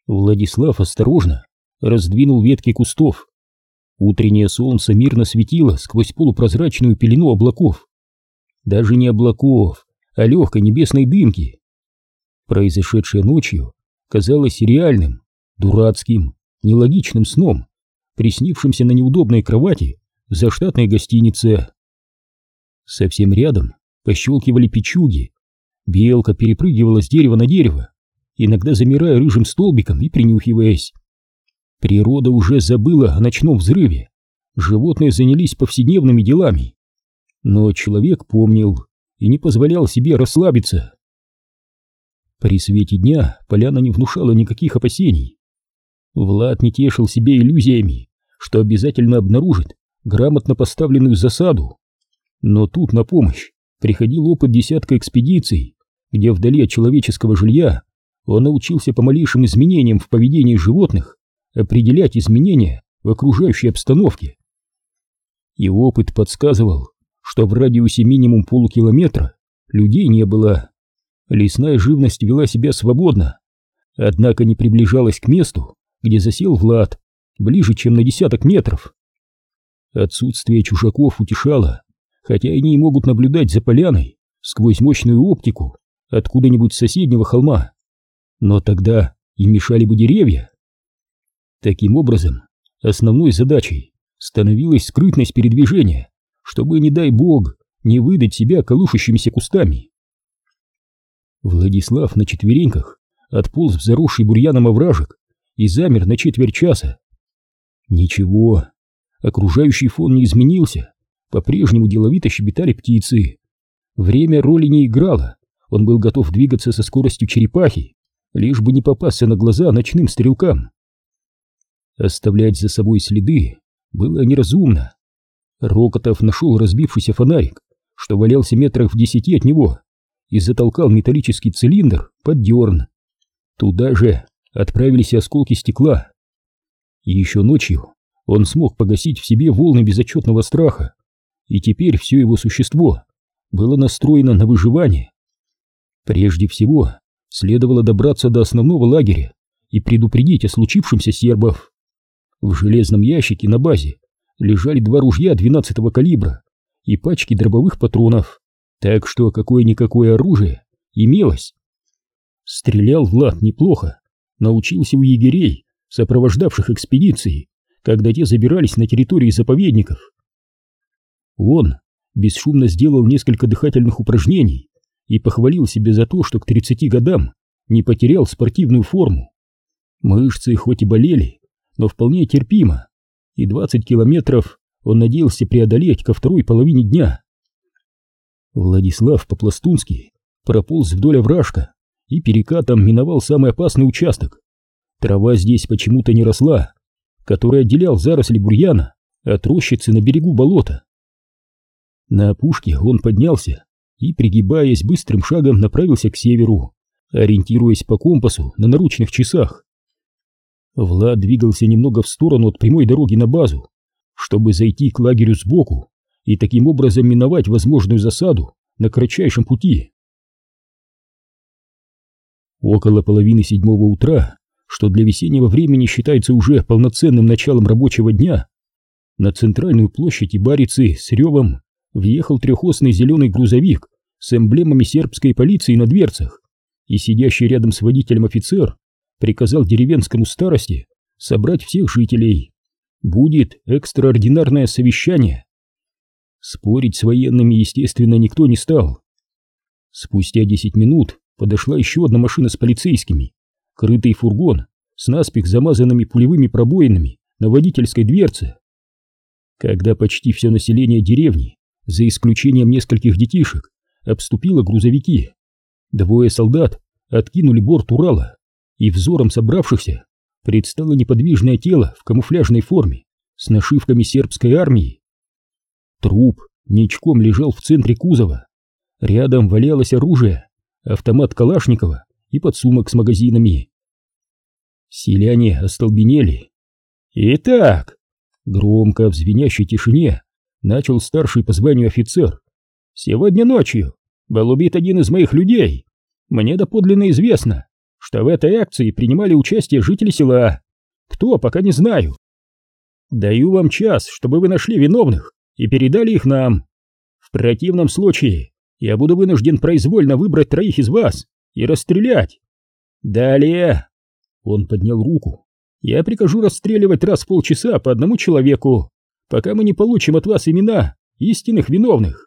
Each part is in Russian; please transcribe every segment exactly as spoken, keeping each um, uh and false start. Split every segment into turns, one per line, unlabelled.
Владислав осторожно раздвинул ветки кустов. Утреннее солнце мирно светило сквозь полупрозрачную пелену облаков. Даже не облаков, а легкой небесной дымки. Произошедшее ночью казалось реальным, дурацким, нелогичным сном, приснившимся на неудобной кровати в заштатной гостинице. Совсем рядом пощелкивали печуги. Белка перепрыгивала с дерева на дерево, иногда замирая рыжим столбиком и принюхиваясь. Природа уже забыла о ночном взрыве. Животные занялись повседневными делами. Но человек помнил и не позволял себе расслабиться. При свете дня поляна не внушала никаких опасений. Влад не тешил себя иллюзиями, что обязательно обнаружит грамотно поставленную засаду. Но тут на помощь приходил опыт десятка экспедиций, где вдали от человеческого жилья он научился по малейшим изменениям в поведении животных определять изменения в окружающей обстановке. И опыт подсказывал, что в радиусе минимум полукилометра людей не было. Лесная живность вела себя свободно, однако не приближалась к месту, где засел Влад, ближе, чем на десяток метров. Отсутствие чужаков утешало, хотя они и могут наблюдать за поляной сквозь мощную оптику откуда-нибудь с соседнего холма. Но тогда им мешали бы деревья. Таким образом, основной задачей становилась скрытность передвижения, чтобы, не дай бог, не выдать себя колышущимися кустами. Владислав на четвереньках отполз в заросший бурьяном овражек и замер на четверть часа. Ничего, окружающий фон не изменился, по-прежнему деловито щебетали птицы. Время роли не играло, он был готов двигаться со скоростью черепахи, лишь бы не попасться на глаза ночным стрелкам. Оставлять за собой следы было неразумно. Рокотов нашел разбившийся фонарик, что валялся метрах в десяти от него, и затолкал металлический цилиндр под дерн. Туда же отправились осколки стекла. И еще ночью он смог погасить в себе волны безотчетного страха, и теперь все его существо было настроено на выживание. Прежде всего следовало добраться до основного лагеря и предупредить о случившемся сербов. В железном ящике на базе лежали два ружья двенадцатого калибра и пачки дробовых патронов, так что какое-никакое оружие имелось. Стрелял Влад неплохо, научился у егерей, сопровождавших экспедиции, когда те забирались на территории заповедников. Он бесшумно сделал несколько дыхательных упражнений и похвалил себя за то, что к тридцати годам не потерял спортивную форму. Мышцы хоть и болели, но вполне терпимо, и двадцать километров он надеялся преодолеть ко второй половине дня. Владислав по-пластунски прополз вдоль овражка и перекатом миновал самый опасный участок. Трава здесь почему-то не росла, который отделял заросли бурьяна от рощицы на берегу болота. На опушке он поднялся и, пригибаясь, быстрым шагом направился к северу, ориентируясь по компасу на наручных часах. Влад двигался немного в сторону от прямой дороги на базу, чтобы зайти к лагерю сбоку и таким образом миновать возможную засаду на кратчайшем пути. Около половины седьмого утра, что для весеннего времени считается уже полноценным началом рабочего дня, на центральную площадь Ибарицы с ревом въехал трехосный зеленый грузовик с эмблемами сербской полиции на дверцах, и сидящий рядом с водителем офицер приказал деревенскому старости собрать всех жителей. Будет экстраординарное совещание. Спорить с военными, естественно, никто не стал. Спустя десять минут подошла еще одна машина с полицейскими, крытый фургон с наспех замазанными пулевыми пробоинами на водительской дверце. Когда почти все население деревни, за исключением нескольких детишек, обступило грузовики, двое солдат откинули борт Урала, и взором собравшихся предстало неподвижное тело в камуфляжной форме с нашивками сербской армии. Труп ничком лежал в центре кузова. Рядом валялось оружие, автомат Калашникова и подсумок с магазинами. Селяне остолбенели. «Итак», — громко в звенящей тишине начал старший по званию офицер, «сегодня ночью был убит один из моих людей. Мне доподлинно известно, что в этой акции принимали участие жители села. Кто, пока не знаю. Даю вам час, чтобы вы нашли виновных и передали их нам. В противном случае я буду вынужден произвольно выбрать троих из вас и расстрелять. Далее...» Он поднял руку. «Я прикажу расстреливать раз в полчаса по одному человеку, пока мы не получим от вас имена истинных виновных».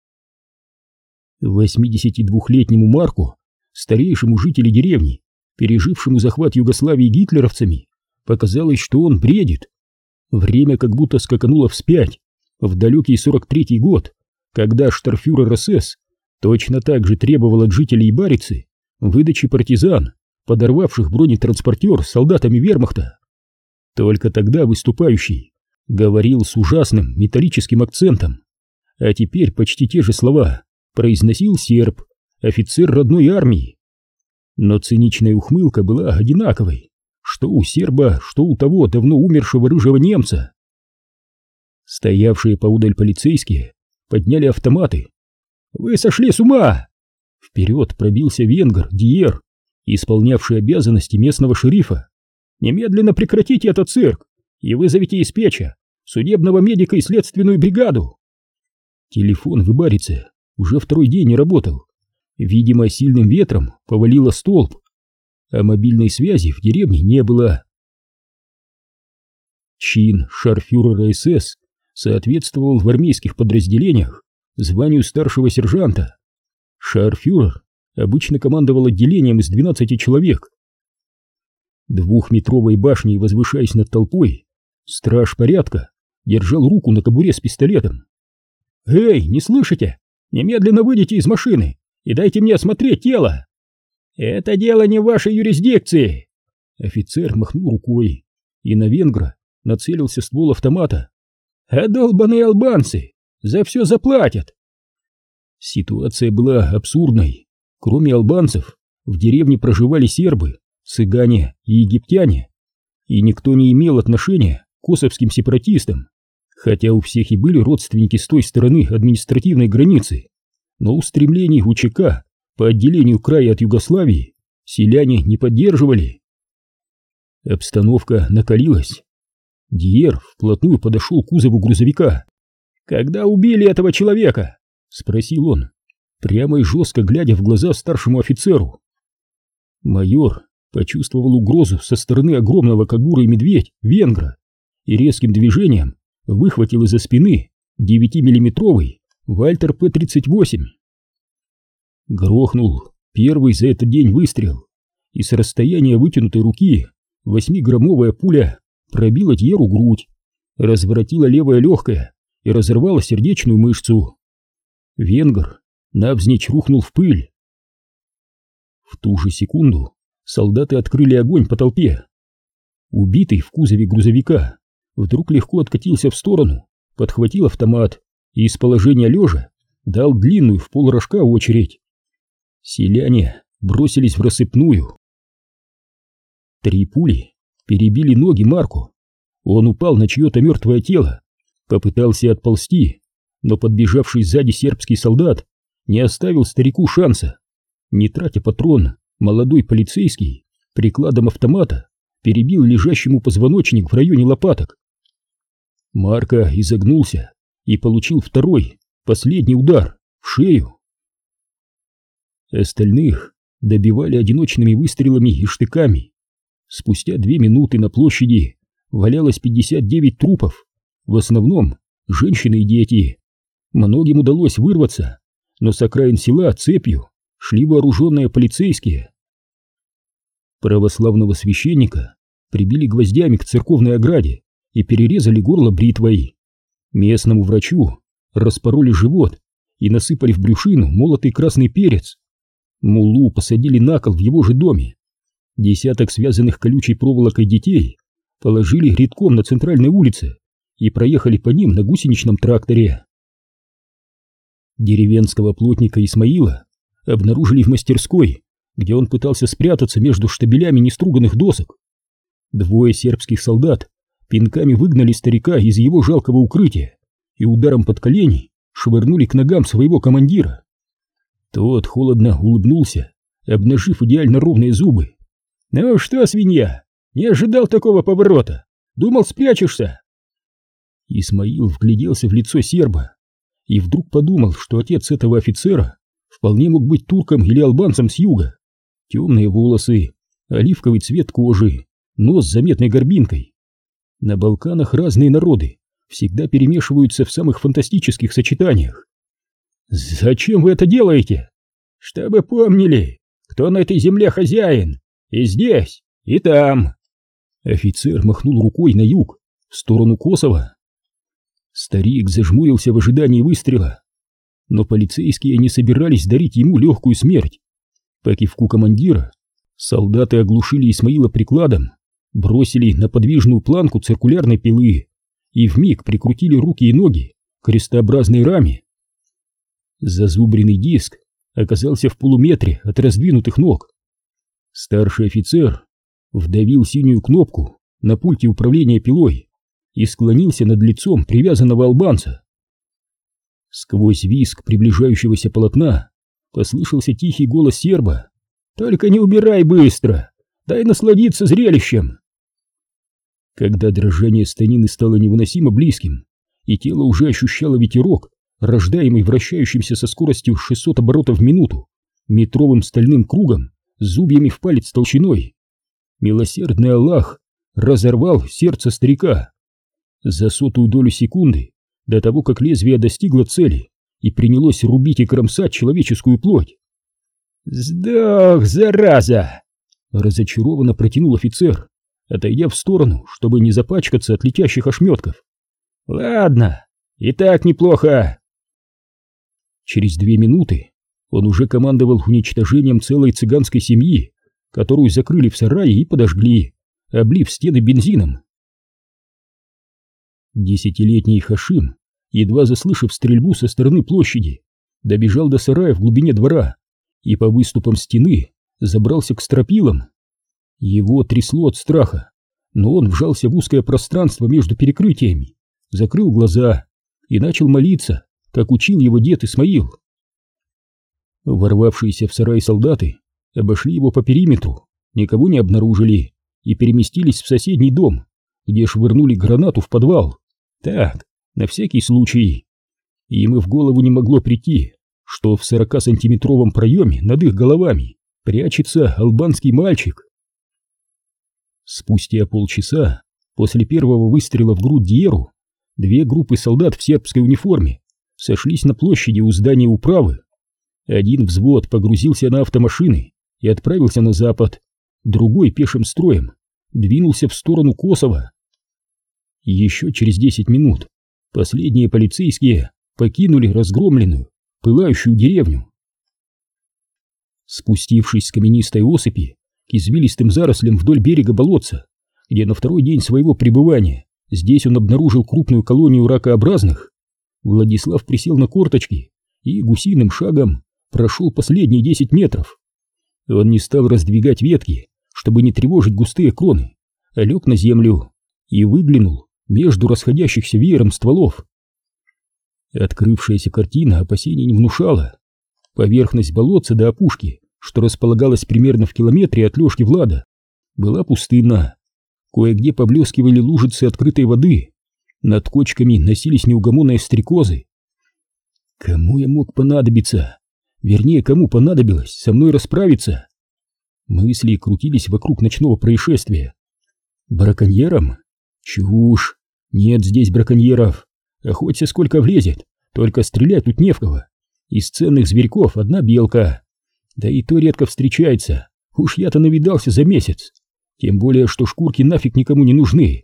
восьмидесятидвухлетнему Марку, старейшему жителю деревни, пережившему захват Югославии гитлеровцами, показалось, что он бредит. Время как будто скакануло вспять, в далекий сорок третий год, когда штарфюрер СС точно так же требовал от жителей Барицы выдачи партизан, подорвавших бронетранспортер с солдатами вермахта. Только тогда выступающий говорил с ужасным металлическим акцентом, а теперь почти те же слова произносил серб, офицер родной армии. Но циничная ухмылка была одинаковой, что у серба, что у того давно умершего рыжего немца. Стоявшие поудаль полицейские подняли автоматы. «Вы сошли с ума!» Вперед пробился венгр Диер, исполнявший обязанности местного шерифа. «Немедленно прекратите этот цирк и вызовите из Печа судебного медика и следственную бригаду!» Телефон в Барице уже второй день не работал. Видимо, сильным ветром повалило столб, а мобильной связи в деревне не было. Чин шарфюрера СС соответствовал в армейских подразделениях званию старшего сержанта. Шарфюрер обычно командовал отделением из двенадцати человек. Двухметровой башней возвышаясь над толпой, страж порядка держал руку на кобуре с пистолетом. «Эй, не слышите? Немедленно выйдите из машины и дайте мне осмотреть тело!» «Это дело не в вашей юрисдикции!» Офицер махнул рукой, и на венгра нацелился ствол автомата. «А долбаные албанцы за все заплатят!» Ситуация была абсурдной. Кроме албанцев, в деревне проживали сербы, цыгане и египтяне, и никто не имел отношения к косовским сепаратистам, хотя у всех и были родственники с той стороны административной границы, но устремлений УЧК по отделению края от Югославии селяне не поддерживали. Обстановка накалилась. Диер вплотную подошел к кузову грузовика. «Когда убили этого человека?» — спросил он, прямо и жестко глядя в глаза старшему офицеру. Майор почувствовал угрозу со стороны огромного, как бурый медведь, венгра и резким движением выхватил из-за спины девятимиллиметровый Вальтер П тридцать восемь. Грохнул первый за этот день выстрел, и с расстояния вытянутой руки восьмиграммовая пуля пробила Диеру грудь, разворотила левое легкое и разорвала сердечную мышцу. Венгр навзничь рухнул в пыль. В ту же секунду солдаты открыли огонь по толпе. Убитый в кузове грузовика вдруг легко откатился в сторону, подхватил автомат и из положения лежа дал длинную в полрожка очередь. Селяне бросились в рассыпную. Три пули перебили ноги Марку. Он упал на чье-то мертвое тело, попытался отползти, но подбежавший сзади сербский солдат не оставил старику шанса. Не тратя патрон, молодой полицейский прикладом автомата перебил лежащему позвоночник в районе лопаток. Марко изогнулся и получил второй, последний удар в шею. Остальных добивали одиночными выстрелами и штыками. Спустя две минуты на площади валялось пятьдесят девять трупов, в основном женщины и дети. Многим удалось вырваться, но с окраин села цепью шли вооруженные полицейские. Православного священника прибили гвоздями к церковной ограде и перерезали горло бритвой. Местному врачу распороли живот и насыпали в брюшину молотый красный перец. Муллу посадили на кол в его же доме. Десяток связанных колючей проволокой детей положили редком на центральной улице и проехали по ним на гусеничном тракторе. Деревенского плотника Исмаила обнаружили в мастерской, где он пытался спрятаться между штабелями неструганных досок. Двое сербских солдат пинками выгнали старика из его жалкого укрытия и ударом под колени швырнули к ногам своего командира. Тот холодно улыбнулся, обнажив идеально ровные зубы, «Ну что, свинья, не ожидал такого поворота? Думал, спрячешься?» Исмаил вгляделся в лицо серба и вдруг подумал, что отец этого офицера вполне мог быть турком или албанцем с юга. Темные волосы, оливковый цвет кожи, нос с заметной горбинкой. На Балканах разные народы всегда перемешиваются в самых фантастических сочетаниях. «Зачем вы это делаете?» «Чтобы помнили, кто на этой земле хозяин, и здесь, и там». Офицер махнул рукой на юг, в сторону Косово. Старик зажмурился в ожидании выстрела, но полицейские не собирались дарить ему легкую смерть. По кивку командира солдаты оглушили Исмаила прикладом, бросили на подвижную планку циркулярной пилы и вмиг прикрутили руки и ноги к крестообразной раме. Зазубренный диск оказался в полуметре от раздвинутых ног. Старший офицер вдавил синюю кнопку на пульте управления пилой и склонился над лицом привязанного албанца. Сквозь визг приближающегося полотна послышался тихий голос серба: «Только не умирай быстро, дай насладиться зрелищем». Когда дрожание станины стало невыносимо близким, и тело уже ощущало ветерок, рождаемый вращающимся со скоростью шестьсот оборотов в минуту метровым стальным кругом с зубьями в палец толщиной, милосердный Аллах разорвал сердце старика. За сотую долю секунды до того, как лезвие достигло цели и принялось рубить и кромсать человеческую плоть. «Сдох, зараза!» — разочарованно протянул офицер, отойдя в сторону, чтобы не запачкаться от летящих ошметков. «Ладно, и так неплохо». Через две минуты он уже командовал уничтожением целой цыганской семьи, которую закрыли в сарае и подожгли, облив стены бензином. Десятилетний Хашим, едва заслышав стрельбу со стороны площади, добежал до сарая в глубине двора и по выступам стены забрался к стропилам. Его трясло от страха, но он вжался в узкое пространство между перекрытиями, закрыл глаза и начал молиться, как учил его дед Исмаил. Ворвавшиеся в сарай солдаты обошли его по периметру, никого не обнаружили и переместились в соседний дом, где швырнули гранату в подвал. Так, на всякий случай. Им и в голову не могло прийти, что в сорокасантиметровом проеме над их головами прячется албанский мальчик. Спустя полчаса после первого выстрела в грудь Диеру две группы солдат в сербской униформе сошлись на площади у здания управы. Один взвод погрузился на автомашины и отправился на запад, другой пешим строем двинулся в сторону Косово. Еще через десять минут последние полицейские покинули разгромленную, пылающую деревню. Спустившись с каменистой осыпи к извилистым зарослям вдоль берега болотца, где на второй день своего пребывания здесь он обнаружил крупную колонию ракообразных, Владислав присел на корточки и гусиным шагом прошел последние десять метров. Он не стал раздвигать ветки, чтобы не тревожить густые кроны, а лег на землю и выглянул между расходящихся веером стволов. Открывшаяся картина опасений не внушала. Поверхность болотца до опушки, что располагалась примерно в километре от лёжки Влада, была пустынна. Кое-где поблескивали лужицы открытой воды, над кочками носились неугомонные стрекозы. Кому я мог понадобиться? Вернее, кому понадобилось со мной расправиться? Мысли крутились вокруг ночного происшествия. Браконьерам? Чушь! Нет здесь браконьеров. Охоться сколько влезет, только стрелять тут не в кого. Из ценных зверьков одна белка. Да и то редко встречается. Уж я-то навидался за месяц. Тем более, что шкурки нафиг никому не нужны.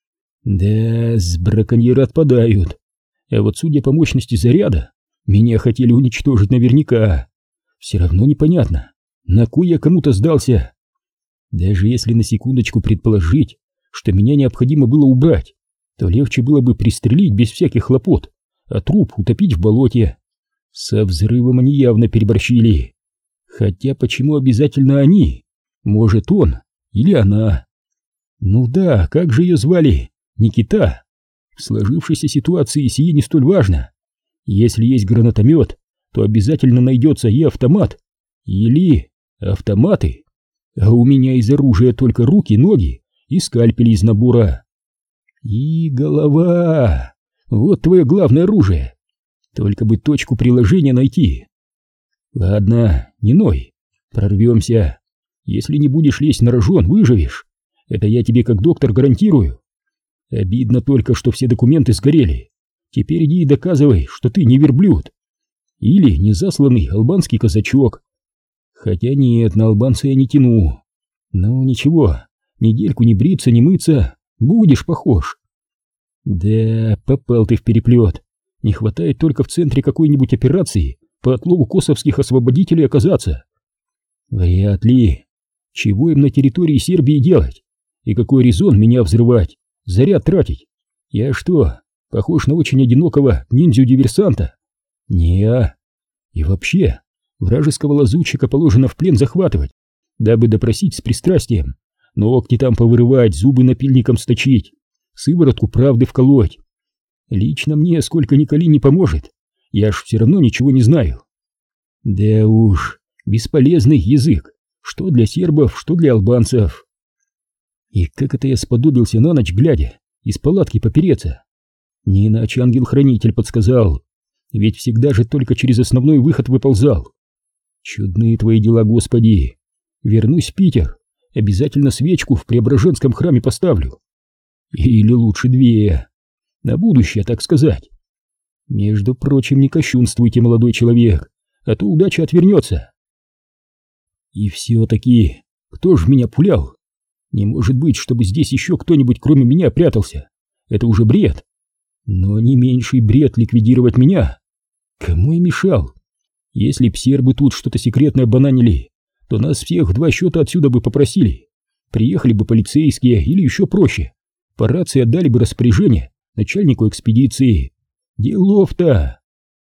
Да, с браконьеры отпадают. А вот судя по мощности заряда, меня хотели уничтожить наверняка. Все равно непонятно, на кой я кому-то сдался. Даже если на секундочку предположить, что меня необходимо было убрать, то легче было бы пристрелить без всяких хлопот, а труп утопить в болоте. Со взрывом они явно переборщили. Хотя почему обязательно они? Может, он или она? Ну да, как же ее звали? Никита. В сложившейся ситуации сие не столь важно. Если есть гранатомет, то обязательно найдется и автомат. Или автоматы. А у меня из оружия только руки, ноги и скальпели из набора. И голова. Вот твое главное оружие. Только бы точку приложения найти. Ладно, не ной, прорвемся. Если не будешь лезть на рожон, выживешь. Это я тебе как доктор гарантирую. Обидно только, что все документы сгорели. Теперь иди и доказывай, что ты не верблюд. Или незасланный албанский казачок. Хотя нет, на албанца я не тяну. Ну ничего, недельку не бриться, не мыться, будешь похож. Да, попал ты в переплет. Не хватает только в центре какой-нибудь операции по отлову косовских освободителей оказаться. Вряд ли. Чего им на территории Сербии делать? И какой резон меня взрывать, заряд тратить? Я что, похож на очень одинокого ниндзю-диверсанта? Не-а. И вообще, вражеского лазутчика положено в плен захватывать, дабы допросить с пристрастием, ногти там повырывать, зубы напильником сточить, сыворотку правды вколоть. Лично мне сколько ни коли не поможет, я ж все равно ничего не знаю. Да уж, бесполезный язык, что для сербов, что для албанцев. И как это я сподобился на ночь глядя из палатки попереться? Не иначе ангел-хранитель подсказал, ведь всегда же только через основной выход выползал. Чудные твои дела, Господи. Вернусь в Питер, обязательно свечку в Преображенском храме поставлю. Или лучше две. На будущее, так сказать. Между прочим, не кощунствуйте, молодой человек, а то удача отвернется. И все-таки, кто ж меня пулял? Не может быть, чтобы здесь еще кто-нибудь кроме меня прятался. Это уже бред. Но не меньший бред ликвидировать меня. Кому я мешал? Если б сербы тут что-то секретное бананили, то нас всех в два счета отсюда бы попросили. Приехали бы полицейские или еще проще. По рации отдали бы распоряжение начальнику экспедиции. Делов-то!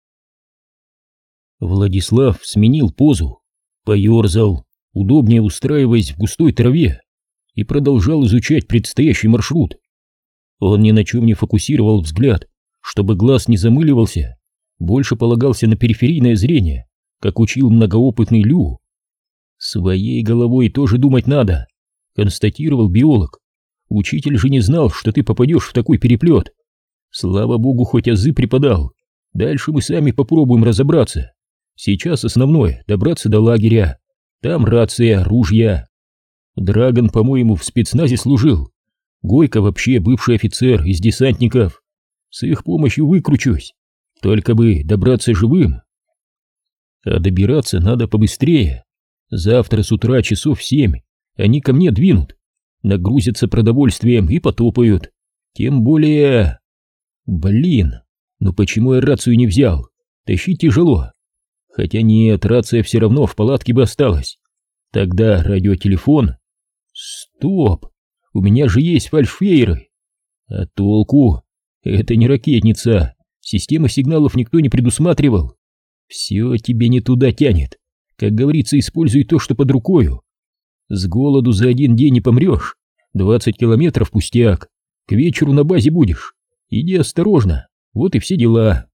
Владислав сменил позу, поерзал, удобнее устраиваясь в густой траве, и продолжал изучать предстоящий маршрут. Он ни на чем не фокусировал взгляд, чтобы глаз не замыливался, больше полагался на периферийное зрение, как учил многоопытный Лю. «Своей головой тоже думать надо», — констатировал биолог. «Учитель же не знал, что ты попадешь в такой переплет. Слава богу, хоть азы преподал. Дальше мы сами попробуем разобраться. Сейчас основное — добраться до лагеря. Там рация, ружья. Драгон, по-моему, в спецназе служил. Гойко вообще бывший офицер из десантников. С их помощью выкручусь. Только бы добраться живым. А добираться надо побыстрее. Завтра с утра часов в семь они ко мне двинут. Нагрузятся продовольствием и потопают. Тем более... Блин, ну почему я рацию не взял? Тащить тяжело. Хотя нет, рация все равно в палатке бы осталась. Тогда радиотелефон. Стоп, у меня же есть фальшфейеры. А толку? Это не ракетница. Системы сигналов никто не предусматривал. Все тебе не туда тянет. Как говорится, используй то, что под рукою. С голоду за один день не помрешь. Двадцать километров пустяк. К вечеру на базе будешь. Иди осторожно. Вот и все дела.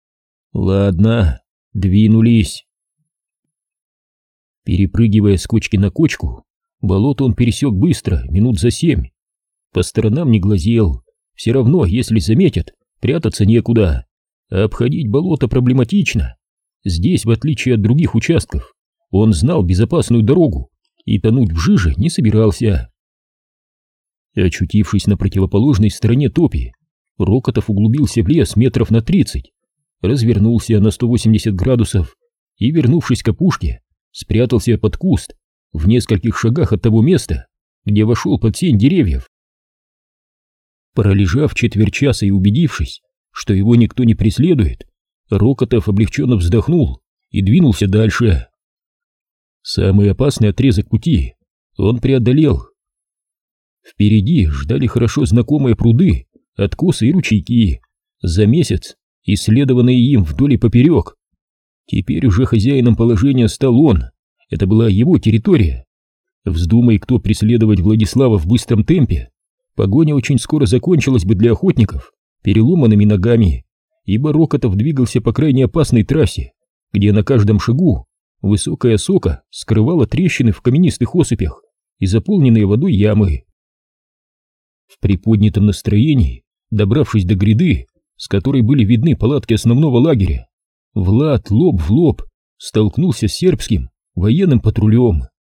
Ладно, двинулись. Перепрыгивая с кочки на кочку, болото он пересек быстро, минут за семь. По сторонам не глазел. Все равно, если заметят, прятаться некуда. А обходить болото проблематично. Здесь, в отличие от других участков, он знал безопасную дорогу и тонуть в жиже не собирался. Очутившись на противоположной стороне топи, Рокотов углубился в лес метров на тридцать, развернулся на сто восемьдесят градусов и, вернувшись к опушке, спрятался под куст в нескольких шагах от того места, где вошел под сень деревьев. Пролежав четверть часа и убедившись, что его никто не преследует, Рокотов облегченно вздохнул и двинулся дальше. Самый опасный отрезок пути он преодолел. Впереди ждали хорошо знакомые пруды, откосы и ручейки, за месяц исследованные им вдоль и поперек. Теперь уже хозяином положения стал он, это была его территория. Вздумай кто преследовать Владислава в быстром темпе, погоня очень скоро закончилась бы для охотников переломанными ногами, ибо Рокотов двигался по крайне опасной трассе, где на каждом шагу высокая осока скрывала трещины в каменистых осыпях и заполненные водой ямы. В приподнятом настроении, добравшись до гряды, с которой были видны палатки основного лагеря, Влад лоб в лоб столкнулся с сербским военным патрулем.